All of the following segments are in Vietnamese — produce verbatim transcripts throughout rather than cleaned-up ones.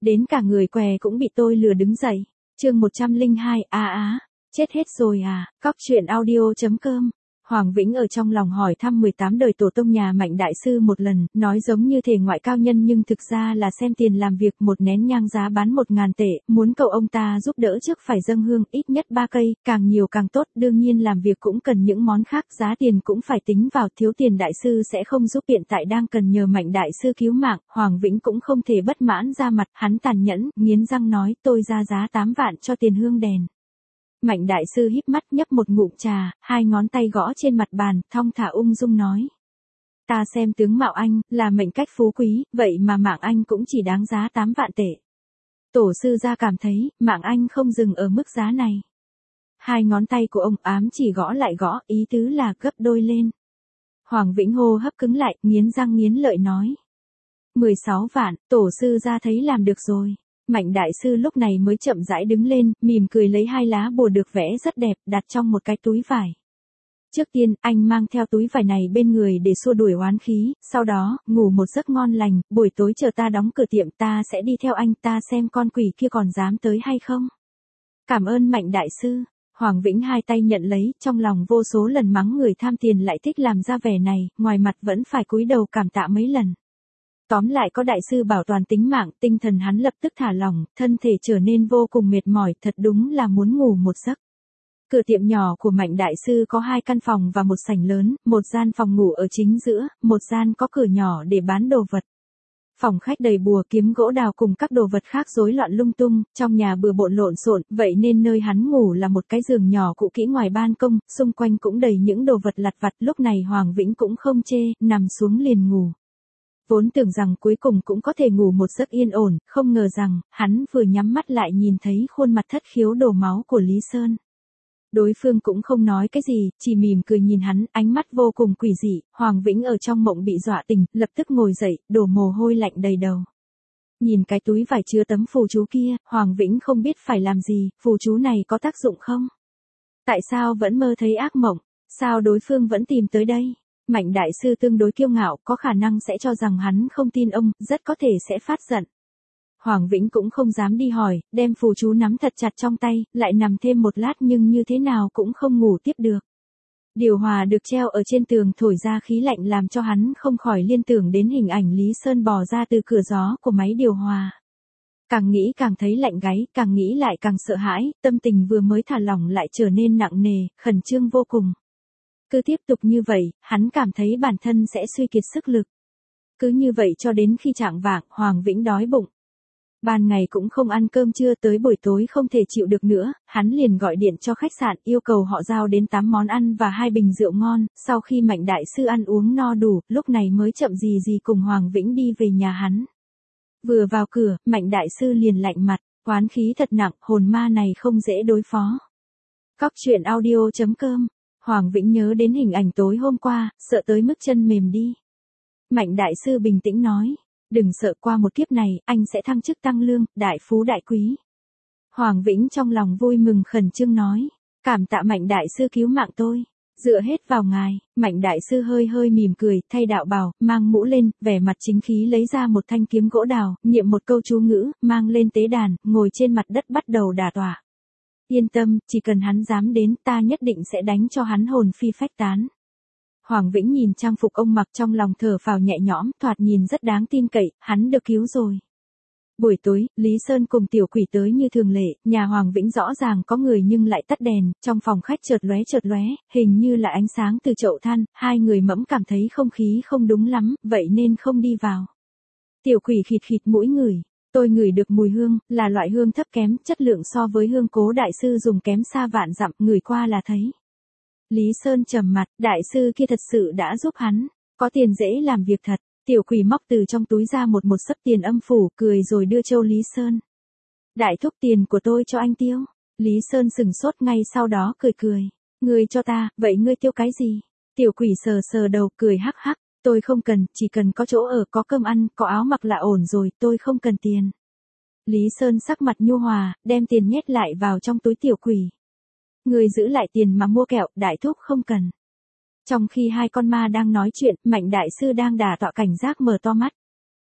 Đến cả người què cũng bị tôi lừa đứng dậy. Chương một trăm lẻ hai, a á, chết hết rồi à, cóc truyện audio chấm com. Hoàng Vĩnh ở trong lòng hỏi thăm mười tám đời tổ tông nhà Mạnh đại sư một lần, nói giống như thể ngoại cao nhân nhưng thực ra là xem tiền làm việc, một nén nhang giá bán một ngàn tệ, muốn cầu ông ta giúp đỡ trước phải dâng hương, ít nhất ba cây, càng nhiều càng tốt, đương nhiên làm việc cũng cần những món khác, giá tiền cũng phải tính vào, thiếu tiền đại sư sẽ không giúp, hiện tại đang cần nhờ Mạnh đại sư cứu mạng. Hoàng Vĩnh cũng không thể bất mãn ra mặt, hắn tàn nhẫn, nghiến răng nói, tôi ra giá tám vạn cho tiền hương đèn. Mạnh đại sư híp mắt nhấp một ngụm trà, hai ngón tay gõ trên mặt bàn, thong thả ung dung nói. Ta xem tướng mạo anh, là mệnh cách phú quý, vậy mà mạng anh cũng chỉ đáng giá tám vạn tệ. Tổ sư gia cảm thấy, mạng anh không dừng ở mức giá này. Hai ngón tay của ông ám chỉ gõ lại gõ, ý tứ là gấp đôi lên. Hoàng Vĩnh hô hấp cứng lại, nghiến răng nghiến lợi nói. mười sáu vạn, tổ sư gia thấy làm được rồi. Mạnh đại sư lúc này mới chậm rãi đứng lên, mỉm cười lấy hai lá bùa được vẽ rất đẹp, đặt trong một cái túi vải. Trước tiên, anh mang theo túi vải này bên người để xua đuổi oán khí, sau đó, ngủ một giấc ngon lành, buổi tối chờ ta đóng cửa tiệm ta sẽ đi theo anh, ta xem con quỷ kia còn dám tới hay không. Cảm ơn Mạnh đại sư. Hoàng Vĩnh hai tay nhận lấy, trong lòng vô số lần mắng người tham tiền lại thích làm ra vẻ này, ngoài mặt vẫn phải cúi đầu cảm tạ mấy lần. Tóm lại có đại sư bảo toàn tính mạng, tinh thần hắn lập tức thả lỏng, thân thể trở nên vô cùng mệt mỏi, thật đúng là muốn ngủ một giấc. Cửa tiệm nhỏ của Mạnh đại sư có hai căn phòng và một sảnh lớn, một gian phòng ngủ ở chính giữa, một gian có cửa nhỏ để bán đồ vật. Phòng khách đầy bùa kiếm gỗ đào cùng các đồ vật khác rối loạn lung tung, trong nhà bừa bộn lộn xộn, vậy nên nơi hắn ngủ là một cái giường nhỏ cũ kỹ ngoài ban công, xung quanh cũng đầy những đồ vật lặt vặt, lúc này Hoàng Vĩnh cũng không chê, nằm xuống liền ngủ. Vốn tưởng rằng cuối cùng cũng có thể ngủ một giấc yên ổn, không ngờ rằng, hắn vừa nhắm mắt lại nhìn thấy khuôn mặt thất khiếu đổ máu của Lý Sơn. Đối phương cũng không nói cái gì, chỉ mỉm cười nhìn hắn, ánh mắt vô cùng quỷ dị. Hoàng Vĩnh ở trong mộng bị dọa tỉnh, lập tức ngồi dậy, đổ mồ hôi lạnh đầy đầu. Nhìn cái túi vải chứa tấm phù chú kia, Hoàng Vĩnh không biết phải làm gì, phù chú này có tác dụng không? Tại sao vẫn mơ thấy ác mộng? Sao đối phương vẫn tìm tới đây? Mạnh đại sư tương đối kiêu ngạo, có khả năng sẽ cho rằng hắn không tin ông, rất có thể sẽ phát giận. Hoàng Vĩnh cũng không dám đi hỏi, đem phù chú nắm thật chặt trong tay, lại nằm thêm một lát nhưng như thế nào cũng không ngủ tiếp được. Điều hòa được treo ở trên tường thổi ra khí lạnh làm cho hắn không khỏi liên tưởng đến hình ảnh Lý Sơn bò ra từ cửa gió của máy điều hòa. Càng nghĩ càng thấy lạnh gáy, càng nghĩ lại càng sợ hãi, tâm tình vừa mới thả lỏng lại trở nên nặng nề, khẩn trương vô cùng. Cứ tiếp tục như vậy, hắn cảm thấy bản thân sẽ suy kiệt sức lực. Cứ như vậy cho đến khi chạng vạng, Hoàng Vĩnh đói bụng. Ban ngày cũng không ăn cơm trưa, tới buổi tối không thể chịu được nữa, hắn liền gọi điện cho khách sạn yêu cầu họ giao đến tám món ăn và hai bình rượu ngon, sau khi Mạnh đại sư ăn uống no đủ, lúc này mới chậm gì gì cùng Hoàng Vĩnh đi về nhà hắn. Vừa vào cửa, Mạnh đại sư liền lạnh mặt, oán khí thật nặng, hồn ma này không dễ đối phó. Cóc truyện audio chấm com. Hoàng Vĩnh nhớ đến hình ảnh tối hôm qua, sợ tới mức chân mềm đi. Mạnh đại sư bình tĩnh nói, đừng sợ, qua một kiếp này, anh sẽ thăng chức tăng lương, đại phú đại quý. Hoàng Vĩnh trong lòng vui mừng khẩn trương nói, cảm tạ Mạnh đại sư cứu mạng tôi, dựa hết vào ngài. Mạnh đại sư hơi hơi mỉm cười, thay đạo bào, mang mũ lên, vẻ mặt chính khí lấy ra một thanh kiếm gỗ đào, niệm một câu chú ngữ, mang lên tế đàn, ngồi trên mặt đất bắt đầu đả tọa. Yên tâm, chỉ cần hắn dám đến, ta nhất định sẽ đánh cho hắn hồn phi phách tán. Hoàng Vĩnh nhìn trang phục ông mặc trong lòng thở phào nhẹ nhõm, thoạt nhìn rất đáng tin cậy, hắn được cứu rồi. Buổi tối, Lý Sơn cùng tiểu quỷ tới như thường lệ, nhà Hoàng Vĩnh rõ ràng có người nhưng lại tắt đèn, trong phòng khách chợt lóe chợt lóe, hình như là ánh sáng từ chậu than, hai người mẫm cảm thấy không khí không đúng lắm, vậy nên không đi vào. Tiểu quỷ khịt khịt mũi ngửi. Tôi ngửi được mùi hương, là loại hương thấp kém, chất lượng so với hương Cố đại sư dùng kém xa vạn dặm, ngửi qua là thấy. Lý Sơn trầm mặt, đại sư kia thật sự đã giúp hắn, có tiền dễ làm việc thật. Tiểu quỷ móc từ trong túi ra một một xấp tiền âm phủ, cười rồi đưa cho Lý Sơn. Đại thúc, tiền của tôi cho anh tiêu. Lý Sơn sừng sốt, ngay sau đó cười cười. Ngươi cho ta, vậy ngươi tiêu cái gì? Tiểu quỷ sờ sờ đầu, cười hắc hắc. Tôi không cần, chỉ cần có chỗ ở, có cơm ăn, có áo mặc là ổn rồi, tôi không cần tiền. Lý Sơn sắc mặt nhu hòa, đem tiền nhét lại vào trong túi tiểu quỷ. Người giữ lại tiền mà mua kẹo, đại thúc không cần. Trong khi hai con ma đang nói chuyện, Mạnh đại sư đang đả tọa cảnh giác mở to mắt.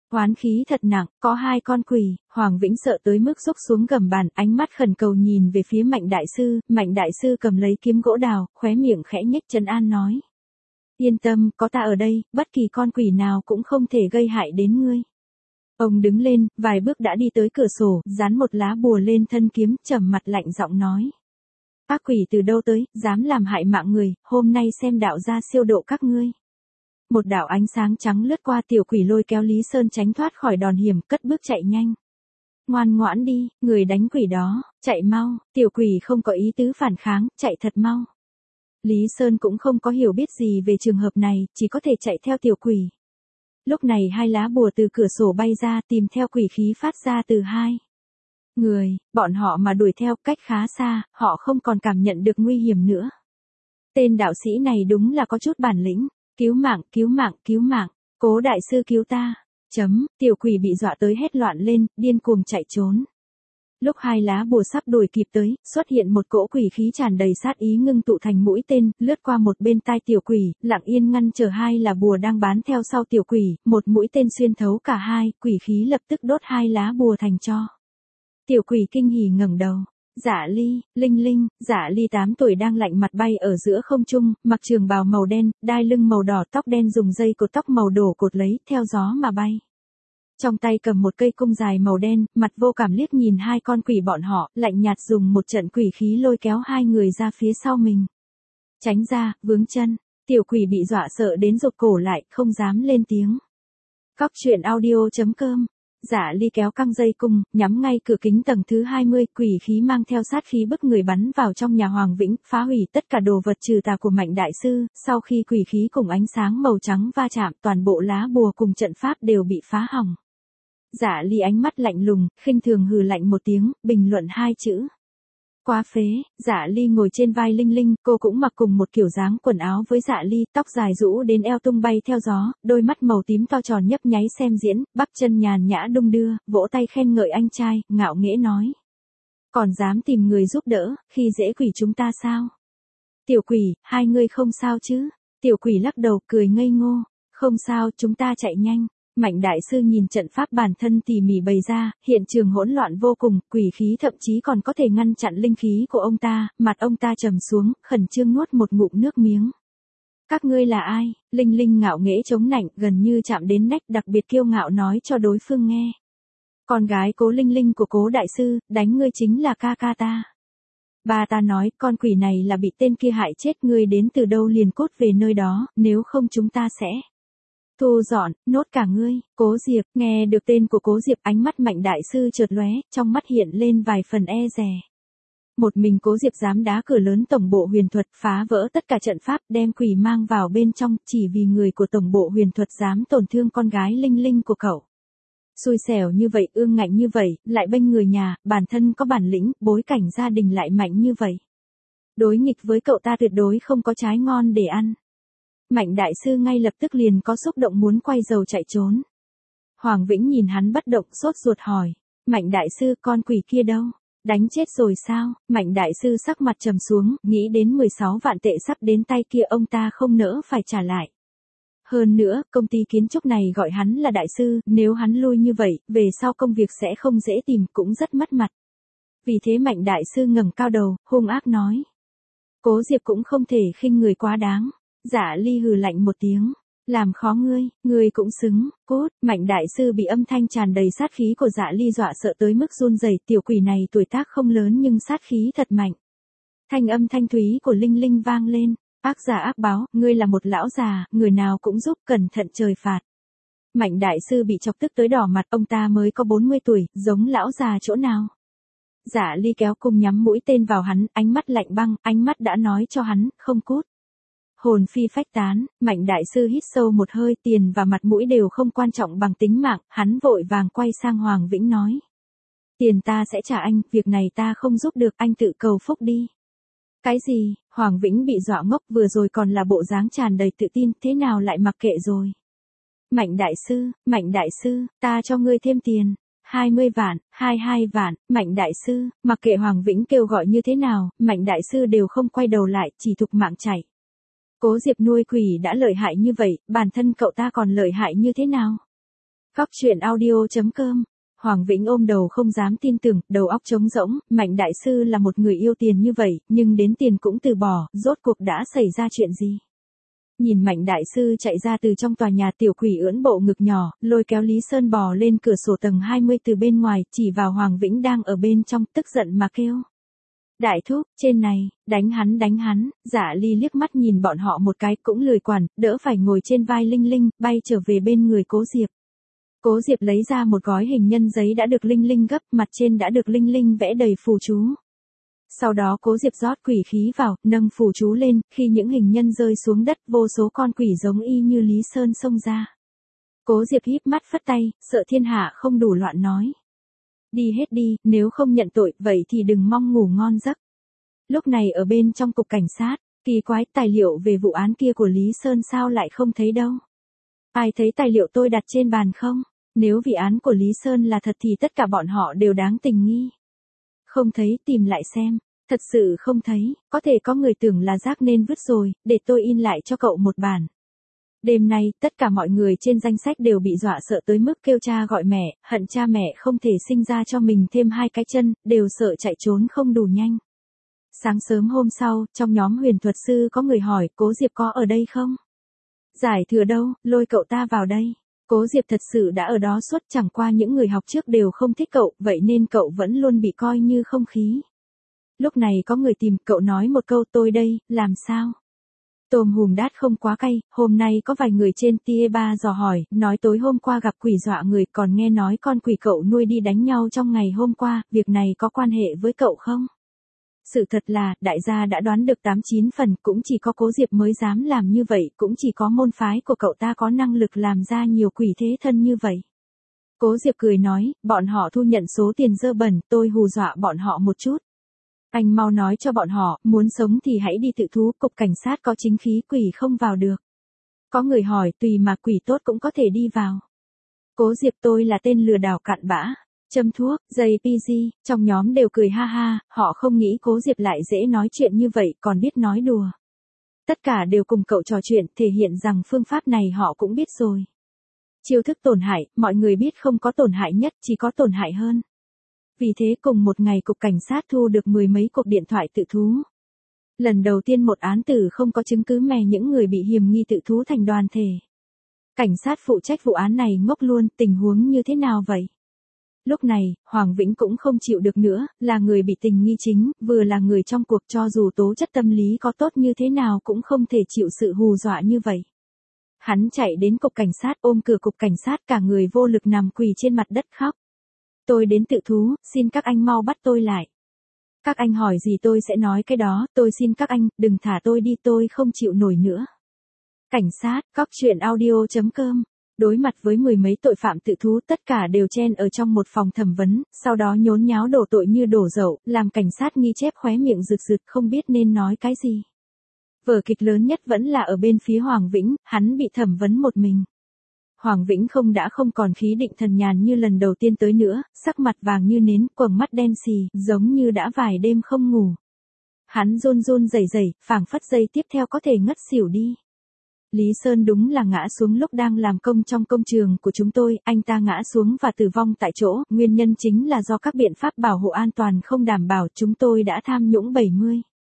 Oán khí thật nặng, có hai con quỷ, Hoàng Vĩnh sợ tới mức xúc xuống gầm bàn, ánh mắt khẩn cầu nhìn về phía Mạnh đại sư, Mạnh đại sư cầm lấy kiếm gỗ đào, khóe miệng khẽ nhếch trấn an nói. Yên tâm, có ta ở đây, bất kỳ con quỷ nào cũng không thể gây hại đến ngươi. Ông đứng lên, vài bước đã đi tới cửa sổ, dán một lá bùa lên thân kiếm, trầm mặt lạnh giọng nói. Ác quỷ từ đâu tới, dám làm hại mạng người, hôm nay xem đạo gia siêu độ các ngươi. Một đạo ánh sáng trắng lướt qua, tiểu quỷ lôi kéo Lý Sơn tránh thoát khỏi đòn hiểm, cất bước chạy nhanh. Ngoan ngoãn đi, người đánh quỷ đó, chạy mau, tiểu quỷ không có ý tứ phản kháng, chạy thật mau. Lý Sơn cũng không có hiểu biết gì về trường hợp này, chỉ có thể chạy theo tiểu quỷ. Lúc này hai lá bùa từ cửa sổ bay ra, tìm theo quỷ khí phát ra từ hai người, bọn họ mà đuổi theo cách khá xa, họ không còn cảm nhận được nguy hiểm nữa. Tên đạo sĩ này đúng là có chút bản lĩnh, cứu mạng, cứu mạng, cứu mạng, Cố đại sư cứu ta. Chấm, tiểu quỷ bị dọa tới hét loạn lên, điên cuồng chạy trốn. Lúc hai lá bùa sắp đuổi kịp tới, xuất hiện một cỗ quỷ khí tràn đầy sát ý ngưng tụ thành mũi tên, lướt qua một bên tai tiểu quỷ, lặng yên ngăn chờ hai lá bùa đang bám theo sau tiểu quỷ, một mũi tên xuyên thấu cả hai, quỷ khí lập tức đốt hai lá bùa thành tro. Tiểu quỷ kinh hỉ ngẩng đầu. Dạ Ly, Linh Linh, Dạ Ly tám tuổi đang lạnh mặt bay ở giữa không trung, mặc trường bào màu đen, đai lưng màu đỏ, tóc đen dùng dây cột tóc màu đổ cột lấy, theo gió mà bay. Trong tay cầm một cây cung dài màu đen, mặt vô cảm liếc nhìn hai con quỷ bọn họ, lạnh nhạt dùng một trận quỷ khí lôi kéo hai người ra phía sau mình. Tránh ra, vướng chân, tiểu quỷ bị dọa sợ đến rụt cổ lại, không dám lên tiếng. Cóc truyện audio chấm com. Dạ Ly kéo căng dây cung, nhắm ngay cửa kính tầng thứ hai mươi, quỷ khí mang theo sát khí bức người bắn vào trong nhà Hoàng Vĩnh, phá hủy tất cả đồ vật trừ tà của Mạnh đại sư, sau khi quỷ khí cùng ánh sáng màu trắng va chạm, toàn bộ lá bùa cùng trận pháp đều bị phá hỏng. Dạ Ly ánh mắt lạnh lùng, khinh thường hừ lạnh một tiếng, bình luận hai chữ. Quá phế. Dạ Ly ngồi trên vai Linh Linh, cô cũng mặc cùng một kiểu dáng quần áo với Dạ Ly, tóc dài rũ đến eo tung bay theo gió, đôi mắt màu tím to tròn nhấp nháy xem diễn, bắp chân nhàn nhã đung đưa, vỗ tay khen ngợi anh trai, ngạo nghễ nói. Còn dám tìm người giúp đỡ, khi dễ quỷ chúng ta sao? Tiểu quỷ, hai người không sao chứ? Tiểu quỷ lắc đầu cười ngây ngô, không sao, chúng ta chạy nhanh. Mạnh đại sư nhìn trận pháp bản thân tỉ mỉ bày ra, hiện trường hỗn loạn vô cùng, quỷ khí thậm chí còn có thể ngăn chặn linh khí của ông ta, mặt ông ta trầm xuống, khẩn trương nuốt một ngụm nước miếng. Các ngươi là ai? Linh Linh ngạo nghễ chống nạnh, gần như chạm đến nách, đặc biệt kiêu ngạo nói cho đối phương nghe. Con gái Cố Linh Linh của Cố đại sư, đánh ngươi chính là ca ca ta. Ba ta nói, con quỷ này là bị tên kia hại chết, ngươi đến từ đâu liền cốt về nơi đó, nếu không chúng ta sẽ thu dọn, nốt cả ngươi. Cố Diệp, nghe được tên của Cố Diệp, ánh mắt Mạnh đại sư chợt lóe, trong mắt hiện lên vài phần e dè. Một mình Cố Diệp dám đá cửa lớn tổng bộ huyền thuật, phá vỡ tất cả trận pháp, đem quỷ mang vào bên trong, chỉ vì người của tổng bộ huyền thuật dám tổn thương con gái Linh Linh của cậu. Xui xẻo như vậy, ương ngạnh như vậy, lại bênh người nhà, bản thân có bản lĩnh, bối cảnh gia đình lại mạnh như vậy. Đối nghịch với cậu ta tuyệt đối không có trái ngon để ăn. Mạnh đại sư ngay lập tức liền có xúc động muốn quay đầu chạy trốn. Hoàng Vĩnh nhìn hắn bất động, sốt ruột hỏi. Mạnh đại sư, con quỷ kia đâu? Đánh chết rồi sao? Mạnh đại sư sắc mặt trầm xuống, nghĩ đến mười sáu vạn tệ sắp đến tay kia ông ta không nỡ phải trả lại. Hơn nữa, công ty kiến trúc này gọi hắn là đại sư, nếu hắn lui như vậy, về sau công việc sẽ không dễ tìm, cũng rất mất mặt. Vì thế Mạnh đại sư ngẩng cao đầu, hung ác nói. Cố Diệp cũng không thể khinh người quá đáng. Dạ Ly hừ lạnh một tiếng, làm khó ngươi, ngươi cũng xứng, cốt. Mạnh đại sư bị âm thanh tràn đầy sát khí của Dạ Ly dọa sợ tới mức run rẩy, tiểu quỷ này tuổi tác không lớn nhưng sát khí thật mạnh. Thanh âm thanh thúy của Linh Linh vang lên, ác giả ác báo, ngươi là một lão già, người nào cũng giúp, cẩn thận trời phạt. Mạnh đại sư bị chọc tức tới đỏ mặt, ông ta mới có bốn mươi tuổi, giống lão già chỗ nào? Dạ Ly kéo cung nhắm mũi tên vào hắn, ánh mắt lạnh băng, ánh mắt đã nói cho hắn, không cút. Hồn phi phách tán, Mạnh đại sư hít sâu một hơi, tiền và mặt mũi đều không quan trọng bằng tính mạng, hắn vội vàng quay sang Hoàng Vĩnh nói. Tiền ta sẽ trả anh, việc này ta không giúp được, anh tự cầu phúc đi. Cái gì? Hoàng Vĩnh bị dọa ngốc, vừa rồi còn là bộ dáng tràn đầy tự tin, thế nào lại mặc kệ rồi? Mạnh đại sư, Mạnh đại sư, ta cho ngươi thêm tiền. hai mươi vạn, hai mươi hai vạn, Mạnh đại sư, mặc kệ Hoàng Vĩnh kêu gọi như thế nào, Mạnh đại sư đều không quay đầu lại, chỉ thục mạng chạy. Cố Diệp nuôi quỷ đã lợi hại như vậy, bản thân cậu ta còn lợi hại như thế nào? Cóc truyện audio chấm com. Hoàng Vĩnh ôm đầu không dám tin tưởng, đầu óc trống rỗng, Mạnh đại sư là một người yêu tiền như vậy, nhưng đến tiền cũng từ bỏ, rốt cuộc đã xảy ra chuyện gì? Nhìn Mạnh đại sư chạy ra từ trong tòa nhà, tiểu quỷ ưỡn bộ ngực nhỏ, lôi kéo Lý Sơn bò lên cửa sổ tầng hai mươi từ bên ngoài, chỉ vào Hoàng Vĩnh đang ở bên trong, tức giận mà kêu. Đại thúc, trên này, đánh hắn đánh hắn. Dạ Ly liếc mắt nhìn bọn họ một cái, cũng lười quản, đỡ phải ngồi trên vai Linh Linh, bay trở về bên người Cố Diệp. Cố Diệp lấy ra một gói hình nhân giấy đã được Linh Linh gấp, mặt trên đã được Linh Linh vẽ đầy phù chú. Sau đó Cố Diệp rót quỷ khí vào, nâng phù chú lên, khi những hình nhân rơi xuống đất, vô số con quỷ giống y như Lý Sơn xông ra. Cố Diệp híp mắt phất tay, sợ thiên hạ không đủ loạn nói. Đi hết đi, nếu không nhận tội, vậy thì đừng mong ngủ ngon giấc. Lúc này ở bên trong cục cảnh sát, kỳ quái, tài liệu về vụ án kia của Lý Sơn sao lại không thấy đâu? Ai thấy tài liệu tôi đặt trên bàn không? Nếu vì án của Lý Sơn là thật thì tất cả bọn họ đều đáng tình nghi. Không thấy, tìm lại xem. Thật sự không thấy, có thể có người tưởng là rác nên vứt rồi, để tôi in lại cho cậu một bản. Đêm nay, tất cả mọi người trên danh sách đều bị dọa sợ tới mức kêu cha gọi mẹ, hận cha mẹ không thể sinh ra cho mình thêm hai cái chân, đều sợ chạy trốn không đủ nhanh. Sáng sớm hôm sau, trong nhóm huyền thuật sư có người hỏi, Cố Diệp có ở đây không? Giải thừa đâu, lôi cậu ta vào đây. Cố Diệp thật sự đã ở đó suốt, chẳng qua những người học trước đều không thích cậu, vậy nên cậu vẫn luôn bị coi như không khí. Lúc này có người tìm, cậu nói một câu, tôi đây, làm sao? Tôm hùm đát không quá cay, hôm nay có vài người trên Tie ba dò hỏi, nói tối hôm qua gặp quỷ dọa người, còn nghe nói con quỷ cậu nuôi đi đánh nhau trong ngày hôm qua, việc này có quan hệ với cậu không? Sự thật là, đại gia đã đoán được tám chín phần, cũng chỉ có Cố Diệp mới dám làm như vậy, cũng chỉ có môn phái của cậu ta có năng lực làm ra nhiều quỷ thế thân như vậy. Cố Diệp cười nói, bọn họ thu nhận số tiền dơ bẩn, tôi hù dọa bọn họ một chút. Anh mau nói cho bọn họ, muốn sống thì hãy đi tự thú, cục cảnh sát có chính khí, quỷ không vào được. Có người hỏi, tùy mà quỷ tốt cũng có thể đi vào. Cố Diệp, tôi là tên lừa đảo cặn bã. Châm thuốc, giây pê giê, trong nhóm đều cười ha ha, họ không nghĩ Cố Diệp lại dễ nói chuyện như vậy, còn biết nói đùa. Tất cả đều cùng cậu trò chuyện, thể hiện rằng phương pháp này họ cũng biết rồi. Chiêu thức tổn hại, mọi người biết không có tổn hại nhất, chỉ có tổn hại hơn. Vì thế cùng một ngày cục cảnh sát thu được mười mấy cuộc điện thoại tự thú. Lần đầu tiên một án tử không có chứng cứ mè những người bị hiềm nghi tự thú thành đoàn thể. Cảnh sát phụ trách vụ án này ngốc luôn, tình huống như thế nào vậy? Lúc này, Hoàng Vĩnh cũng không chịu được nữa, là người bị tình nghi chính, vừa là người trong cuộc, cho dù tố chất tâm lý có tốt như thế nào cũng không thể chịu sự hù dọa như vậy. Hắn chạy đến cục cảnh sát, ôm cửa cục cảnh sát, cả người vô lực nằm quỳ trên mặt đất khóc. Tôi đến tự thú, xin các anh mau bắt tôi lại. Các anh hỏi gì tôi sẽ nói cái đó, tôi xin các anh, đừng thả tôi đi, tôi không chịu nổi nữa. Cảnh sát, cóc truyện audio chấm com. Đối mặt với mười mấy tội phạm tự thú, tất cả đều chen ở trong một phòng thẩm vấn, sau đó nhốn nháo đổ tội như đổ dậu, làm cảnh sát nghi chép khóe miệng rực rực không biết nên nói cái gì. Vở kịch lớn nhất vẫn là ở bên phía Hoàng Vĩnh, hắn bị thẩm vấn một mình. Hoàng Vĩnh không đã không còn khí định thần nhàn như lần đầu tiên tới nữa, sắc mặt vàng như nến, quầng mắt đen xì, giống như đã vài đêm không ngủ. Hắn run run rẩy rẩy, phảng phất giây tiếp theo có thể ngất xỉu đi. Lý Sơn đúng là ngã xuống lúc đang làm công trong công trường của chúng tôi, anh ta ngã xuống và tử vong tại chỗ, nguyên nhân chính là do các biện pháp bảo hộ an toàn không đảm bảo, chúng tôi đã tham nhũng bảy mươi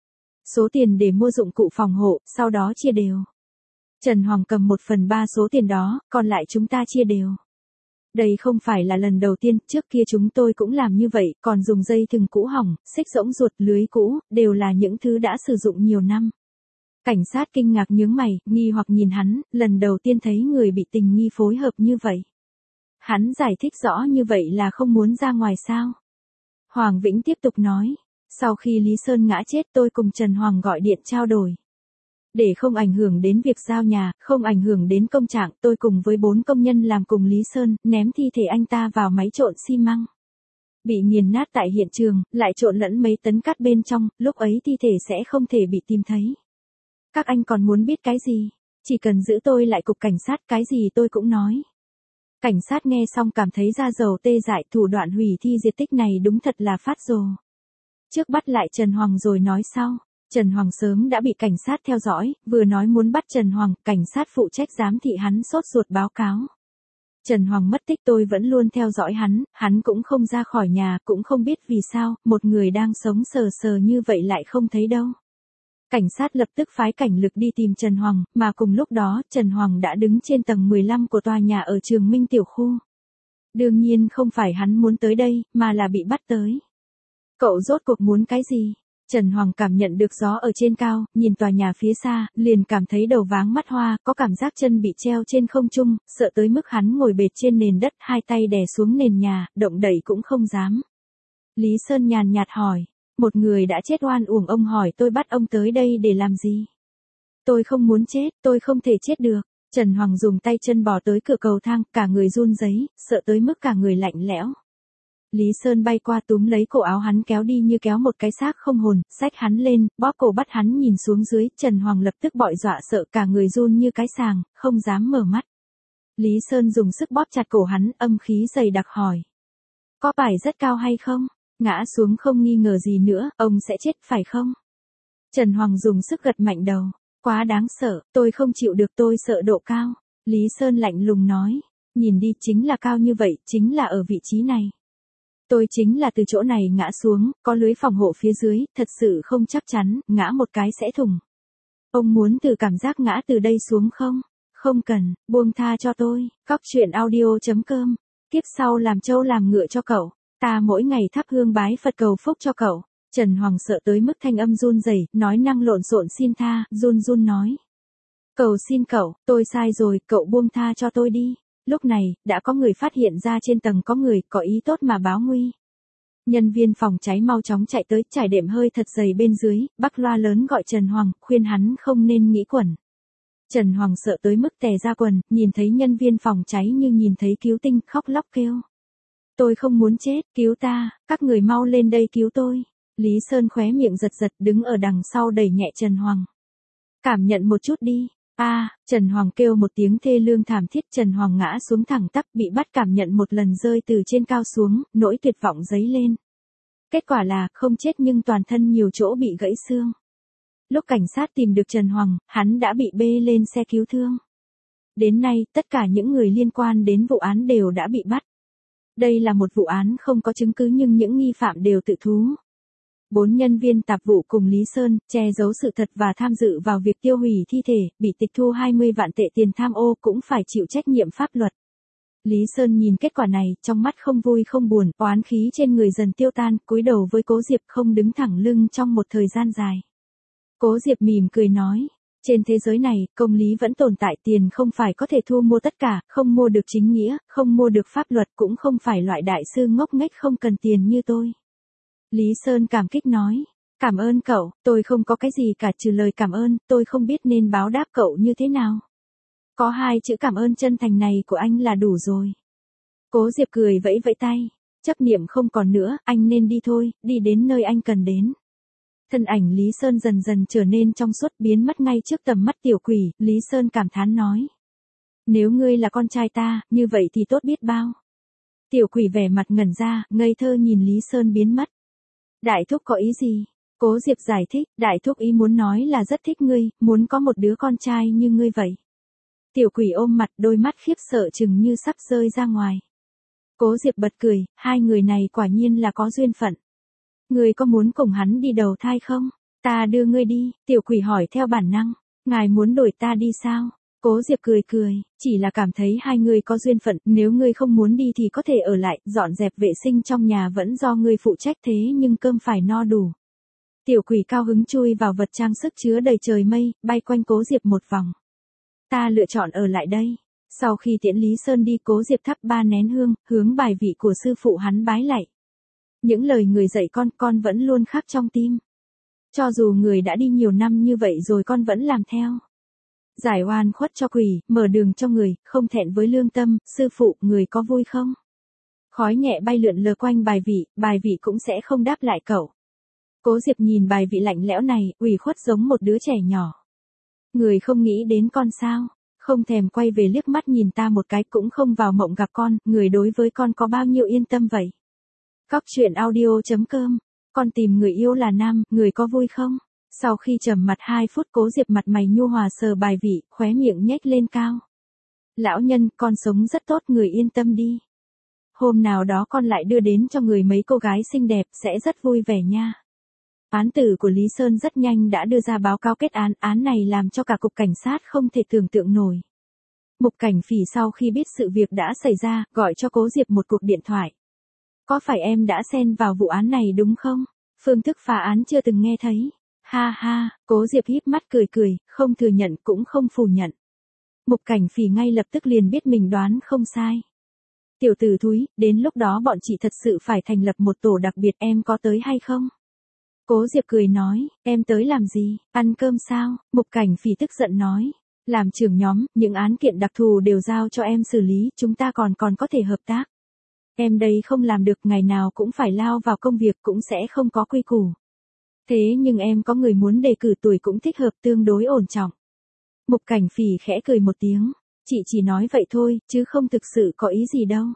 số tiền để mua dụng cụ phòng hộ, sau đó chia đều. Trần Hoàng cầm một phần ba số tiền đó, còn lại chúng ta chia đều. Đây không phải là lần đầu tiên, trước kia chúng tôi cũng làm như vậy, còn dùng dây thừng cũ hỏng, xích rỗng ruột, lưới cũ, đều là những thứ đã sử dụng nhiều năm. Cảnh sát kinh ngạc nhướng mày, nghi hoặc nhìn hắn, lần đầu tiên thấy người bị tình nghi phối hợp như vậy. Hắn giải thích rõ như vậy là không muốn ra ngoài sao. Hoàng Vĩnh tiếp tục nói, sau khi Lý Sơn ngã chết tôi cùng Trần Hoàng gọi điện trao đổi. Để không ảnh hưởng đến việc giao nhà, không ảnh hưởng đến công trạng, tôi cùng với bốn công nhân làm cùng Lý Sơn, ném thi thể anh ta vào máy trộn xi măng. Bị nghiền nát tại hiện trường, lại trộn lẫn mấy tấn cát bên trong, lúc ấy thi thể sẽ không thể bị tìm thấy. Các anh còn muốn biết cái gì? Chỉ cần giữ tôi lại cục cảnh sát, cái gì tôi cũng nói. Cảnh sát nghe xong cảm thấy da dầu tê dại, thủ đoạn hủy thi diệt tích này đúng thật là phát rồ. Trước bắt lại Trần Hoàng rồi nói sau. Trần Hoàng sớm đã bị cảnh sát theo dõi, vừa nói muốn bắt Trần Hoàng, cảnh sát phụ trách giám thị hắn sốt ruột báo cáo. Trần Hoàng mất tích tôi vẫn luôn theo dõi hắn, hắn cũng không ra khỏi nhà, cũng không biết vì sao, một người đang sống sờ sờ như vậy lại không thấy đâu. Cảnh sát lập tức phái cảnh lực đi tìm Trần Hoàng, mà cùng lúc đó, Trần Hoàng đã đứng trên tầng mười lăm của tòa nhà ở Trường Minh tiểu khu. Đương nhiên không phải hắn muốn tới đây, mà là bị bắt tới. Cậu rốt cuộc muốn cái gì? Trần Hoàng cảm nhận được gió ở trên cao, nhìn tòa nhà phía xa, liền cảm thấy đầu váng mắt hoa, có cảm giác chân bị treo trên không trung, sợ tới mức hắn ngồi bệt trên nền đất, hai tay đè xuống nền nhà, động đậy cũng không dám. Lý Sơn nhàn nhạt hỏi, một người đã chết oan uổng, ông hỏi tôi bắt ông tới đây để làm gì? Tôi không muốn chết, tôi không thể chết được. Trần Hoàng dùng tay chân bò tới cửa cầu thang, cả người run rẩy, sợ tới mức cả người lạnh lẽo. Lý Sơn bay qua túm lấy cổ áo hắn kéo đi như kéo một cái xác không hồn, xách hắn lên, bóp cổ bắt hắn nhìn xuống dưới, Trần Hoàng lập tức bọi dọa sợ cả người run như cái sàng, không dám mở mắt. Lý Sơn dùng sức bóp chặt cổ hắn, âm khí dày đặc hỏi. Có phải rất cao hay không? Ngã xuống không nghi ngờ gì nữa, ông sẽ chết phải không? Trần Hoàng dùng sức gật mạnh đầu. Quá đáng sợ, tôi không chịu được, tôi sợ độ cao. Lý Sơn lạnh lùng nói. Nhìn đi, chính là cao như vậy, chính là ở vị trí này. Tôi chính là từ chỗ này ngã xuống, có lưới phòng hộ phía dưới, thật sự không chắc chắn, ngã một cái sẽ thủng. Ông muốn từ cảm giác ngã từ đây xuống không? Không cần, buông tha cho tôi. Cóc truyện audio chấm com. Kiếp sau làm trâu làm ngựa cho cậu. Ta mỗi ngày thắp hương bái Phật cầu phúc cho cậu. Trần Hoàng sợ tới mức thanh âm run rẩy, nói năng lộn xộn xin tha, run run nói. Cầu xin cậu, tôi sai rồi, cậu buông tha cho tôi đi. Lúc này, đã có người phát hiện ra trên tầng có người, có ý tốt mà báo nguy. Nhân viên phòng cháy mau chóng chạy tới, trải đệm hơi thật dày bên dưới, bắc loa lớn gọi Trần Hoàng, khuyên hắn không nên nghĩ quẩn. Trần Hoàng sợ tới mức tè ra quần, nhìn thấy nhân viên phòng cháy như nhìn thấy cứu tinh, khóc lóc kêu. Tôi không muốn chết, cứu ta, các người mau lên đây cứu tôi. Lý Sơn khóe miệng giật giật, đứng ở đằng sau đẩy nhẹ Trần Hoàng. Cảm nhận một chút đi. A, à, Trần Hoàng kêu một tiếng thê lương thảm thiết, Trần Hoàng ngã xuống thẳng tắp, bị bắt cảm nhận một lần rơi từ trên cao xuống, nỗi tuyệt vọng dấy lên. Kết quả là, không chết nhưng toàn thân nhiều chỗ bị gãy xương. Lúc cảnh sát tìm được Trần Hoàng, hắn đã bị bê lên xe cứu thương. Đến nay, tất cả những người liên quan đến vụ án đều đã bị bắt. Đây là một vụ án không có chứng cứ nhưng những nghi phạm đều tự thú. Bốn nhân viên tạp vụ cùng Lý Sơn, che giấu sự thật và tham dự vào việc tiêu hủy thi thể, bị tịch thu hai mươi vạn tệ tiền tham ô cũng phải chịu trách nhiệm pháp luật. Lý Sơn nhìn kết quả này, trong mắt không vui không buồn, oán khí trên người dần tiêu tan, cúi đầu với Cố Diệp không đứng thẳng lưng trong một thời gian dài. Cố Diệp mỉm cười nói, trên thế giới này, công lý vẫn tồn tại, tiền không phải có thể thu mua tất cả, không mua được chính nghĩa, không mua được pháp luật, cũng không phải loại đại sư ngốc nghếch không cần tiền như tôi. Lý Sơn cảm kích nói, cảm ơn cậu, tôi không có cái gì cả trừ lời cảm ơn, tôi không biết nên báo đáp cậu như thế nào. Có hai chữ cảm ơn chân thành này của anh là đủ rồi. Cố Diệp cười vẫy vẫy tay, chấp niệm không còn nữa, anh nên đi thôi, đi đến nơi anh cần đến. Thân ảnh Lý Sơn dần dần trở nên trong suốt, biến mất ngay trước tầm mắt tiểu quỷ, Lý Sơn cảm thán nói. Nếu ngươi là con trai ta, như vậy thì tốt biết bao. Tiểu quỷ vẻ mặt ngẩn ra, ngây thơ nhìn Lý Sơn biến mất. Đại thúc có ý gì? Cố Diệp giải thích, đại thúc ý muốn nói là rất thích ngươi, muốn có một đứa con trai như ngươi vậy. Tiểu quỷ ôm mặt, đôi mắt khiếp sợ chừng như sắp rơi ra ngoài. Cố Diệp bật cười, hai người này quả nhiên là có duyên phận. Ngươi có muốn cùng hắn đi đầu thai không? Ta đưa ngươi đi, tiểu quỷ hỏi theo bản năng. Ngài muốn đổi ta đi sao? Cố Diệp cười cười, chỉ là cảm thấy hai người có duyên phận, nếu ngươi không muốn đi thì có thể ở lại, dọn dẹp vệ sinh trong nhà vẫn do ngươi phụ trách thế nhưng cơm phải no đủ. Tiểu quỷ cao hứng chui vào vật trang sức chứa đầy trời mây, bay quanh Cố Diệp một vòng. Ta lựa chọn ở lại đây. Sau khi tiễn Lý Sơn đi, Cố Diệp thắp ba nén hương, hướng bài vị của sư phụ hắn bái lạy. Những lời người dạy con, con vẫn luôn khắc trong tim. Cho dù người đã đi nhiều năm như vậy rồi con vẫn làm theo. Giải oan khuất cho quỷ, mở đường cho người, không thẹn với lương tâm, sư phụ, người có vui không? Khói nhẹ bay lượn lờ quanh bài vị, bài vị cũng sẽ không đáp lại cậu. Cố Diệp nhìn bài vị lạnh lẽo này, ủy khuất giống một đứa trẻ nhỏ. Người không nghĩ đến con sao? Không thèm quay về liếc mắt nhìn ta một cái, cũng không vào mộng gặp con, người đối với con có bao nhiêu yên tâm vậy? Cóc truyện audio chấm com, con tìm người yêu là nam, người có vui không? Sau khi trầm mặt hai phút, Cố Diệp mặt mày nhu hòa sờ bài vị, khóe miệng nhếch lên cao. Lão nhân, con sống rất tốt, người yên tâm đi. Hôm nào đó con lại đưa đến cho người mấy cô gái xinh đẹp, sẽ rất vui vẻ nha. Án tử của Lý Sơn rất nhanh đã đưa ra báo cáo kết án, án này làm cho cả cục cảnh sát không thể tưởng tượng nổi. Mục Cảnh Phỉ sau khi biết sự việc đã xảy ra, gọi cho Cố Diệp một cuộc điện thoại. Có phải em đã xen vào vụ án này đúng không? Phương thức phá án chưa từng nghe thấy. Ha ha, Cố Diệp híp mắt cười cười, không thừa nhận cũng không phủ nhận. Mục Cảnh Phỉ ngay lập tức liền biết mình đoán không sai. Tiểu tử thúi, đến lúc đó bọn chị thật sự phải thành lập một tổ đặc biệt, em có tới hay không? Cố Diệp cười nói, em tới làm gì, ăn cơm sao? Mục Cảnh Phỉ tức giận nói, làm trưởng nhóm, những án kiện đặc thù đều giao cho em xử lý, chúng ta còn còn có thể hợp tác. Em đây không làm được, ngày nào cũng phải lao vào công việc, cũng sẽ không có quy củ. Thế nhưng em có người muốn đề cử, tuổi cũng thích hợp, tương đối ổn trọng. Mục Cảnh Phỉ khẽ cười một tiếng, chị chỉ nói vậy thôi, chứ không thực sự có ý gì đâu.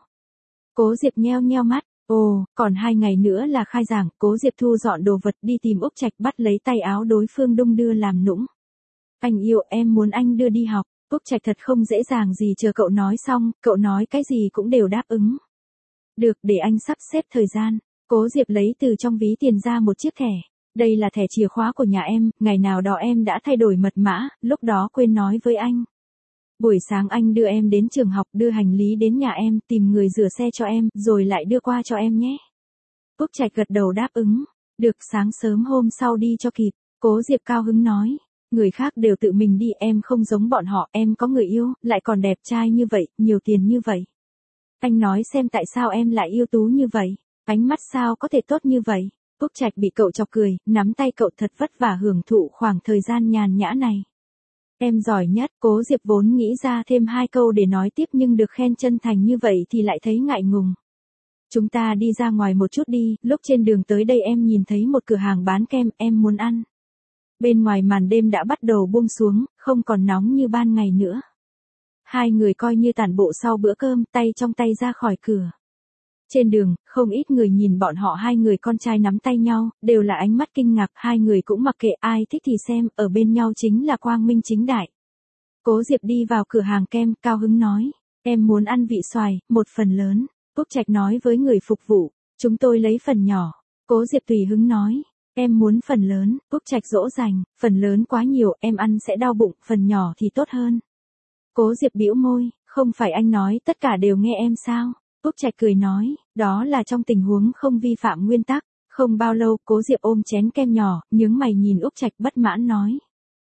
Cố Diệp nheo nheo mắt, ồ, còn hai ngày nữa là khai giảng. Cố Diệp thu dọn đồ vật đi tìm Úc Trạch, bắt lấy tay áo đối phương đung đưa làm nũng. Anh yêu, em muốn anh đưa đi học. Úc Trạch thật không dễ dàng gì, chờ cậu nói xong, cậu nói cái gì cũng đều đáp ứng. Được, để anh sắp xếp thời gian. Cố Diệp lấy từ trong ví tiền ra một chiếc thẻ. Đây là thẻ chìa khóa của nhà em, ngày nào đó em đã thay đổi mật mã, lúc đó quên nói với anh. Buổi sáng anh đưa em đến trường học, đưa hành lý đến nhà em, tìm người rửa xe cho em, rồi lại đưa qua cho em nhé. Úc Trạch gật đầu đáp ứng. Được, sáng sớm hôm sau đi cho kịp. Cố Diệp cao hứng nói. Người khác đều tự mình đi, em không giống bọn họ, em có người yêu, lại còn đẹp trai như vậy, nhiều tiền như vậy. Anh nói xem tại sao em lại ưu tú như vậy, ánh mắt sao có thể tốt như vậy. Úc Trạch bị cậu chọc cười, nắm tay cậu thật vất vả hưởng thụ khoảng thời gian nhàn nhã này. Em giỏi nhất. Cố Diệp vốn nghĩ ra thêm hai câu để nói tiếp, nhưng được khen chân thành như vậy thì lại thấy ngại ngùng. Chúng ta đi ra ngoài một chút đi, lúc trên đường tới đây em nhìn thấy một cửa hàng bán kem, em muốn ăn. Bên ngoài màn đêm đã bắt đầu buông xuống, không còn nóng như ban ngày nữa. Hai người coi như tản bộ sau bữa cơm, tay trong tay ra khỏi cửa. Trên đường, không ít người nhìn bọn họ hai người con trai nắm tay nhau, đều là ánh mắt kinh ngạc, hai người cũng mặc kệ, ai thích thì xem, ở bên nhau chính là quang minh chính đại. Cố Diệp đi vào cửa hàng kem, cao hứng nói, em muốn ăn vị xoài, một phần lớn. Úc Trạch nói với người phục vụ, chúng tôi lấy phần nhỏ. Cố Diệp tùy hứng nói, em muốn phần lớn. Úc Trạch dỗ dành, phần lớn quá nhiều, em ăn sẽ đau bụng, phần nhỏ thì tốt hơn. Cố Diệp bĩu môi, không phải anh nói tất cả đều nghe em sao? Úc Trạch cười nói, đó là trong tình huống không vi phạm nguyên tắc. Không bao lâu, Cố Diệp ôm chén kem nhỏ, nhướng mày nhìn Úc Trạch bất mãn nói.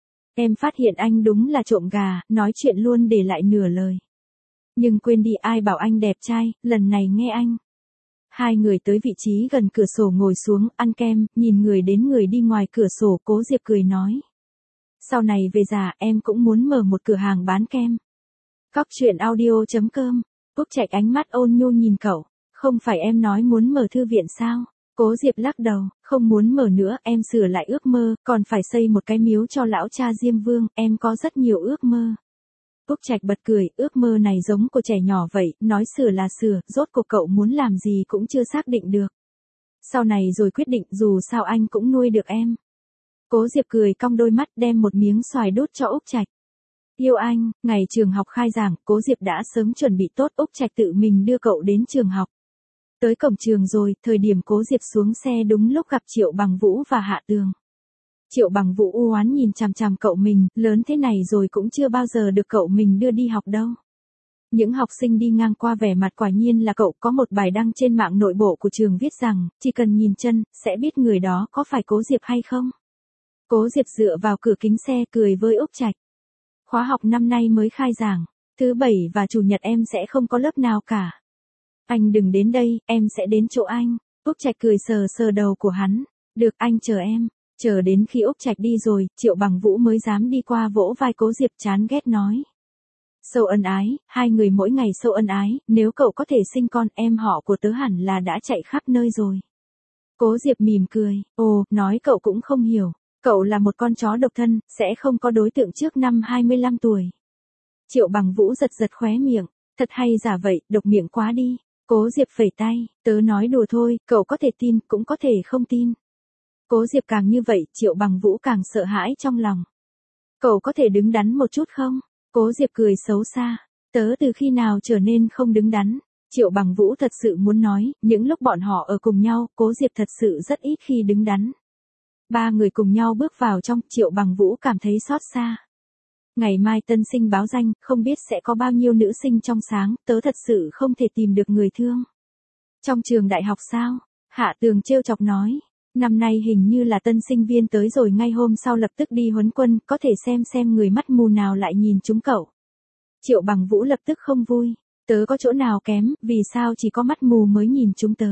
Em phát hiện anh đúng là trộm gà, nói chuyện luôn để lại nửa lời. Nhưng quên đi, ai bảo anh đẹp trai, lần này nghe anh. Hai người tới vị trí gần cửa sổ ngồi xuống, ăn kem, nhìn người đến người đi ngoài cửa sổ. Cố Diệp cười nói. Sau này về già, em cũng muốn mở một cửa hàng bán kem. Cóc truyện audio chấm com. Úc Trạch ánh mắt ôn nhu nhìn cậu. Không phải em nói muốn mở thư viện sao? Cố Diệp lắc đầu, không muốn mở nữa, em sửa lại ước mơ, còn phải xây một cái miếu cho lão cha Diêm Vương, em có rất nhiều ước mơ. Úc Trạch bật cười, ước mơ này giống của trẻ nhỏ vậy, nói sửa là sửa, rốt cuộc cậu muốn làm gì cũng chưa xác định được. Sau này rồi quyết định, dù sao anh cũng nuôi được em. Cố Diệp cười cong đôi mắt, đem một miếng xoài đút cho Úc Trạch. Yêu anh, ngày trường học khai giảng, Cố Diệp đã sớm chuẩn bị tốt, Úc Trạch tự mình đưa cậu đến trường học. Tới cổng trường rồi, thời điểm Cố Diệp xuống xe đúng lúc gặp Triệu Bằng Vũ và Hạ Tường. Triệu Bằng Vũ u oán nhìn chằm chằm cậu mình, lớn thế này rồi cũng chưa bao giờ được cậu mình đưa đi học đâu. Những học sinh đi ngang qua vẻ mặt quả nhiên là cậu. Có một bài đăng trên mạng nội bộ của trường viết rằng, chỉ cần nhìn chân, sẽ biết người đó có phải Cố Diệp hay không. Cố Diệp dựa vào cửa kính xe cười với Úc Trạch. Khóa học năm nay mới khai giảng, thứ bảy và chủ nhật em sẽ không có lớp nào cả. Anh đừng đến đây, em sẽ đến chỗ anh. Úc Trạch cười sờ sờ đầu của hắn. Được, anh chờ em. Chờ đến khi Úc Trạch đi rồi, Triệu Bằng Vũ mới dám đi qua vỗ vai Cố Diệp, chán ghét nói. Sâu ân ái, hai người mỗi ngày sâu ân ái, nếu cậu có thể sinh con, em họ của tớ hẳn là đã chạy khắp nơi rồi. Cố Diệp mỉm cười, ồ, nói cậu cũng không hiểu. Cậu là một con chó độc thân, sẽ không có đối tượng trước năm hai mươi lăm tuổi. Triệu Bằng Vũ giật giật khóe miệng, thật hay giả vậy, độc miệng quá đi. Cố Diệp phẩy tay, tớ nói đùa thôi, cậu có thể tin, cũng có thể không tin. Cố Diệp càng như vậy, Triệu Bằng Vũ càng sợ hãi trong lòng. Cậu có thể đứng đắn một chút không? Cố Diệp cười xấu xa. Tớ từ khi nào trở nên không đứng đắn? Triệu Bằng Vũ thật sự muốn nói, những lúc bọn họ ở cùng nhau, Cố Diệp thật sự rất ít khi đứng đắn. Ba người cùng nhau bước vào trong, Triệu Bằng Vũ cảm thấy xót xa. Ngày mai tân sinh báo danh, không biết sẽ có bao nhiêu nữ sinh trong sáng, tớ thật sự không thể tìm được người thương. Trong trường đại học sao? Hạ Tường trêu chọc nói. Năm nay hình như là tân sinh viên tới rồi, ngay hôm sau lập tức đi huấn quân, có thể xem xem người mắt mù nào lại nhìn chúng cậu. Triệu Bằng Vũ lập tức không vui. Tớ có chỗ nào kém, vì sao chỉ có mắt mù mới nhìn chúng tớ?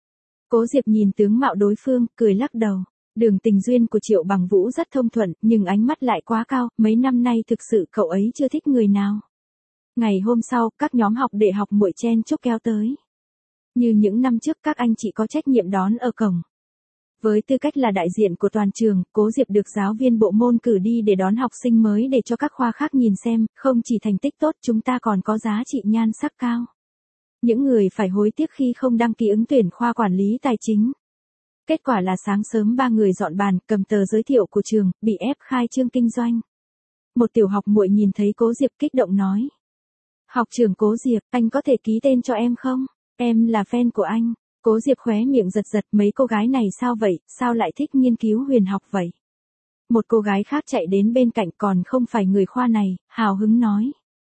Cố Diệp nhìn tướng mạo đối phương, cười lắc đầu. Đường tình duyên của Triệu Bằng Vũ rất thông thuận, nhưng ánh mắt lại quá cao, mấy năm nay thực sự cậu ấy chưa thích người nào. Ngày hôm sau, các nhóm học đệ học muội chen chúc kéo tới. Như những năm trước, các anh chị có trách nhiệm đón ở cổng. Với tư cách là đại diện của toàn trường, Cố Diệp được giáo viên bộ môn cử đi để đón học sinh mới để cho các khoa khác nhìn xem, không chỉ thành tích tốt chúng ta còn có giá trị nhan sắc cao. Những người phải hối tiếc khi không đăng ký ứng tuyển khoa quản lý tài chính. Kết quả là sáng sớm ba người dọn bàn, cầm tờ giới thiệu của trường, bị ép khai trương kinh doanh. Một tiểu học muội nhìn thấy Cố Diệp kích động nói. Học trưởng Cố Diệp, anh có thể ký tên cho em không? Em là fan của anh. Cố Diệp khóe miệng giật giật, mấy cô gái này sao vậy, sao lại thích nghiên cứu huyền học vậy? Một cô gái khác chạy đến bên cạnh, còn không phải người khoa này, hào hứng nói.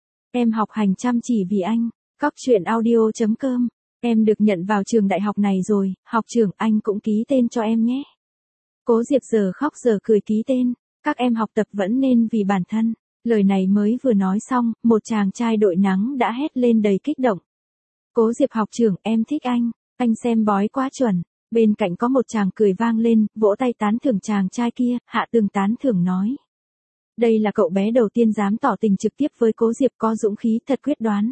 Em học hành chăm chỉ vì anh. Cóc truyện audio chấm com. Em được nhận vào trường đại học này rồi, học trưởng anh cũng ký tên cho em nhé. Cố Diệp giờ khóc giờ cười ký tên. Các em học tập vẫn nên vì bản thân. Lời này mới vừa nói xong, một chàng trai đội nắng đã hét lên đầy kích động. Cố Diệp học trưởng, em thích anh. Anh xem bói quá chuẩn. Bên cạnh có một chàng cười vang lên, vỗ tay tán thưởng chàng trai kia, Hạ Tường tán thưởng nói. Đây là cậu bé đầu tiên dám tỏ tình trực tiếp với Cố Diệp, có dũng khí thật quyết đoán.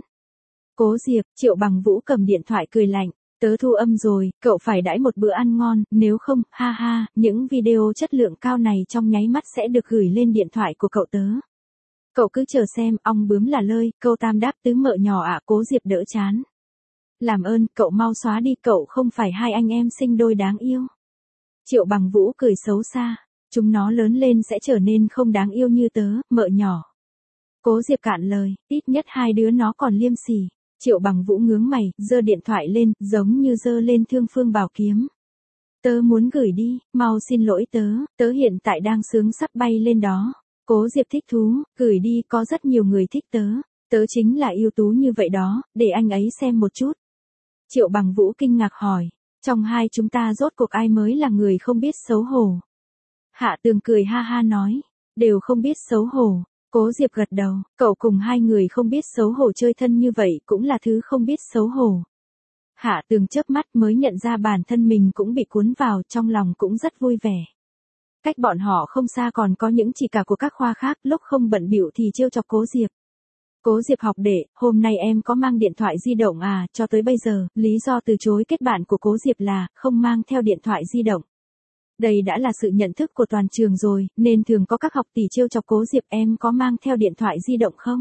Cố Diệp, Triệu Bằng Vũ cầm điện thoại cười lạnh. Tớ thu âm rồi, cậu phải đãi một bữa ăn ngon, nếu không, ha ha, những video chất lượng cao này trong nháy mắt sẽ được gửi lên điện thoại của cậu tớ. Cậu cứ chờ xem, ong bướm là lơi, câu tam đáp tứ mợ nhỏ ạ. Cố Diệp đỡ chán. Làm ơn, cậu mau xóa đi, cậu không phải hai anh em sinh đôi đáng yêu. Triệu Bằng Vũ cười xấu xa. Chúng nó lớn lên sẽ trở nên không đáng yêu như tớ, mợ nhỏ. Cố Diệp cạn lời, ít nhất hai đứa nó còn liêm sỉ. Triệu Bằng Vũ ngướng mày, giơ điện thoại lên, giống như giơ lên thương phương bảo kiếm. Tớ muốn gửi đi, mau xin lỗi tớ, tớ hiện tại đang sướng sắp bay lên đó. Cố Diệp thích thú, gửi đi, có rất nhiều người thích tớ. Tớ chính là ưu tú như vậy đó, để anh ấy xem một chút. Triệu Bằng Vũ kinh ngạc hỏi, trong hai chúng ta rốt cuộc ai mới là người không biết xấu hổ? Hạ Tường cười ha ha nói, đều không biết xấu hổ. Cố Diệp gật đầu, cậu cùng hai người không biết xấu hổ chơi thân như vậy cũng là thứ không biết xấu hổ. Hạ Tường chớp mắt mới nhận ra bản thân mình cũng bị cuốn vào, trong lòng cũng rất vui vẻ. Cách bọn họ không xa còn có những chị cả của các khoa khác, lúc không bận bịu thì trêu chọc Cố Diệp. Cố Diệp học đệ, hôm nay em có mang điện thoại di động à, cho tới bây giờ, lý do từ chối kết bạn của Cố Diệp là, không mang theo điện thoại di động. Đây đã là sự nhận thức của toàn trường rồi, nên thường có các học tỷ trêu chọc Cố Diệp, em có mang theo điện thoại di động không?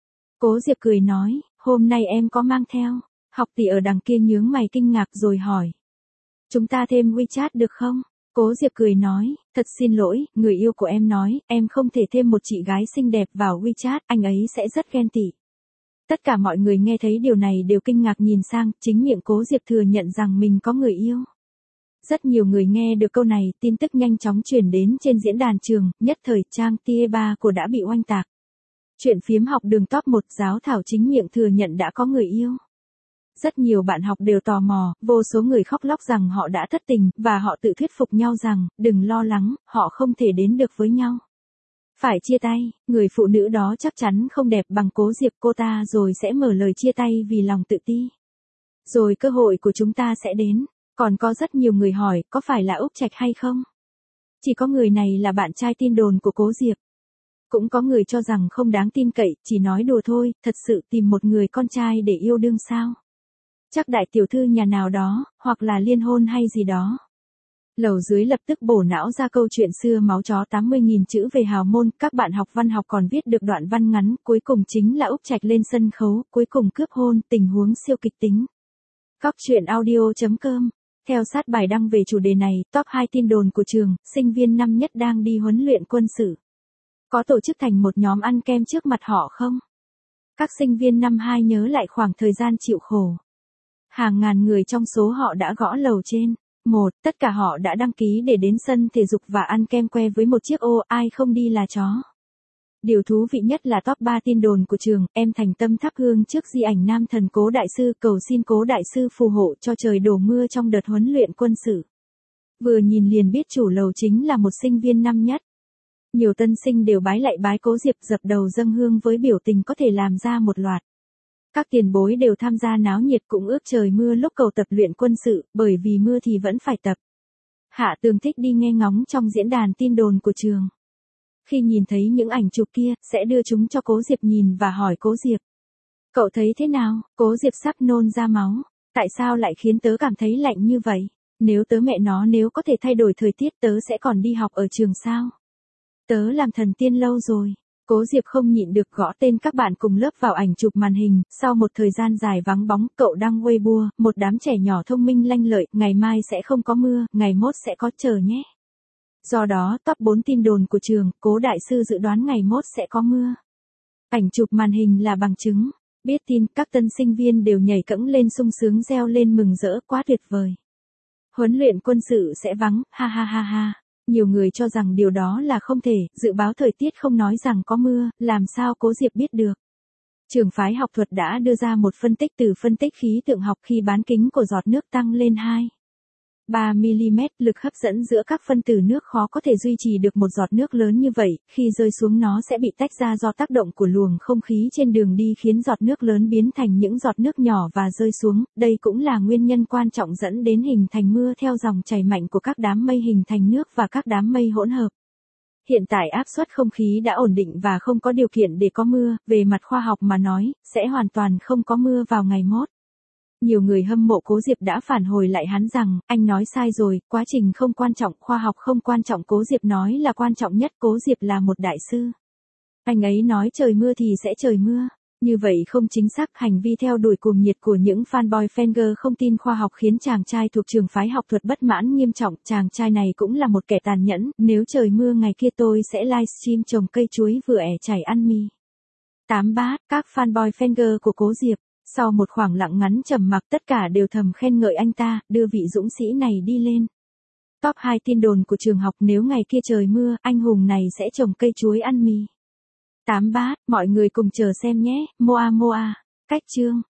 Cố Diệp cười nói, hôm nay em có mang theo. Học tỷ ở đằng kia nhướng mày kinh ngạc rồi hỏi. Chúng ta thêm WeChat được không? Cố Diệp cười nói, thật xin lỗi, người yêu của em nói, em không thể thêm một chị gái xinh đẹp vào WeChat, anh ấy sẽ rất ghen tị. Tất cả mọi người nghe thấy điều này đều kinh ngạc nhìn sang, chính miệng Cố Diệp thừa nhận rằng mình có người yêu. Rất nhiều người nghe được câu này, tin tức nhanh chóng truyền đến trên diễn đàn trường, nhất thời trang Tie ba của đã bị oanh tạc. Chuyện phiếm học đường top một, giáo thảo chính miệng thừa nhận đã có người yêu. Rất nhiều bạn học đều tò mò, vô số người khóc lóc rằng họ đã thất tình, và họ tự thuyết phục nhau rằng, đừng lo lắng, họ không thể đến được với nhau. Phải chia tay, người phụ nữ đó chắc chắn không đẹp bằng Cố Diệp, cô ta rồi sẽ mở lời chia tay vì lòng tự ti. Rồi cơ hội của chúng ta sẽ đến. Còn có rất nhiều người hỏi, có phải là Úc Trạch hay không? Chỉ có người này là bạn trai tin đồn của Cố Diệp. Cũng có người cho rằng không đáng tin cậy, chỉ nói đùa thôi, thật sự tìm một người con trai để yêu đương sao? Chắc đại tiểu thư nhà nào đó, hoặc là liên hôn hay gì đó. Lầu dưới lập tức bổ não ra câu chuyện xưa máu chó tám mươi nghìn chữ về hào môn, các bạn học văn học còn viết được đoạn văn ngắn, cuối cùng chính là Úc Trạch lên sân khấu, cuối cùng cướp hôn, tình huống siêu kịch tính. Cóc truyện audio chấm com. Theo sát bài đăng về chủ đề này, top hai tin đồn của trường, sinh viên năm nhất đang đi huấn luyện quân sự. Có tổ chức thành một nhóm ăn kem trước mặt họ không? Các sinh viên năm hai nhớ lại khoảng thời gian chịu khổ. Hàng ngàn người trong số họ đã gõ lầu trên. Một, tất cả họ đã đăng ký để đến sân thể dục và ăn kem que với một chiếc ô, ai không đi là chó. Điều thú vị nhất là top ba tin đồn của trường, em thành tâm thắp hương trước di ảnh nam thần Cố Đại Sư, cầu xin Cố Đại Sư phù hộ cho trời đổ mưa trong đợt huấn luyện quân sự. Vừa nhìn liền biết chủ lầu chính là một sinh viên năm nhất. Nhiều tân sinh đều bái lạy bái Cố Diệp, dập đầu dâng hương với biểu tình có thể làm ra một loạt. Các tiền bối đều tham gia náo nhiệt, cũng ước trời mưa lúc cầu tập luyện quân sự, bởi vì mưa thì vẫn phải tập. Hạ Tường thích đi nghe ngóng trong diễn đàn tin đồn của trường. Khi nhìn thấy những ảnh chụp kia, sẽ đưa chúng cho Cố Diệp nhìn và hỏi Cố Diệp. Cậu thấy thế nào? Cố Diệp sắp nôn ra máu. Tại sao lại khiến tớ cảm thấy lạnh như vậy? Nếu tớ mẹ nó nếu có thể thay đổi thời tiết tớ sẽ còn đi học ở trường sao? Tớ làm thần tiên lâu rồi. Cố Diệp không nhịn được gõ tên các bạn cùng lớp vào ảnh chụp màn hình, sau một thời gian dài vắng bóng, cậu đăng Weibo, một đám trẻ nhỏ thông minh lanh lợi, ngày mai sẽ không có mưa, ngày mốt sẽ có, chờ nhé. Do đó, top bốn tin đồn của trường, Cố Đại Sư dự đoán ngày mốt sẽ có mưa. Ảnh chụp màn hình là bằng chứng. Biết tin, các tân sinh viên đều nhảy cẫng lên sung sướng reo lên mừng rỡ, quá tuyệt vời. Huấn luyện quân sự sẽ vắng, ha ha ha ha. Nhiều người cho rằng điều đó là không thể, dự báo thời tiết không nói rằng có mưa, làm sao Cố Diệp biết được. Trường phái học thuật đã đưa ra một phân tích từ phân tích khí tượng học khi bán kính của giọt nước tăng lên hai phẩy ba mi-li-mét, lực hấp dẫn giữa các phân tử nước khó có thể duy trì được một giọt nước lớn như vậy, khi rơi xuống nó sẽ bị tách ra do tác động của luồng không khí trên đường đi khiến giọt nước lớn biến thành những giọt nước nhỏ và rơi xuống, đây cũng là nguyên nhân quan trọng dẫn đến hình thành mưa theo dòng chảy mạnh của các đám mây hình thành nước và các đám mây hỗn hợp. Hiện tại áp suất không khí đã ổn định và không có điều kiện để có mưa, về mặt khoa học mà nói, sẽ hoàn toàn không có mưa vào ngày mốt. Nhiều người hâm mộ Cố Diệp đã phản hồi lại hắn rằng, anh nói sai rồi, quá trình không quan trọng, khoa học không quan trọng, Cố Diệp nói là quan trọng nhất, Cố Diệp là một đại sư. Anh ấy nói trời mưa thì sẽ trời mưa. Như vậy không chính xác, hành vi theo đuổi cuồng nhiệt của những fanboy fanger không tin khoa học khiến chàng trai thuộc trường phái học thuật bất mãn nghiêm trọng, chàng trai này cũng là một kẻ tàn nhẫn, nếu trời mưa ngày kia tôi sẽ livestream trồng cây chuối vừa ẻ chảy ăn mì. tám bát, các fanboy fanger của Cố Diệp. Sau một khoảng lặng ngắn trầm mặc tất cả đều thầm khen ngợi anh ta, đưa vị dũng sĩ này đi lên. Top hai tin đồn của trường học, nếu ngày kia trời mưa, anh hùng này sẽ trồng cây chuối ăn mì. tám bát, mọi người cùng chờ xem nhé, Moa Moa. Cách chương.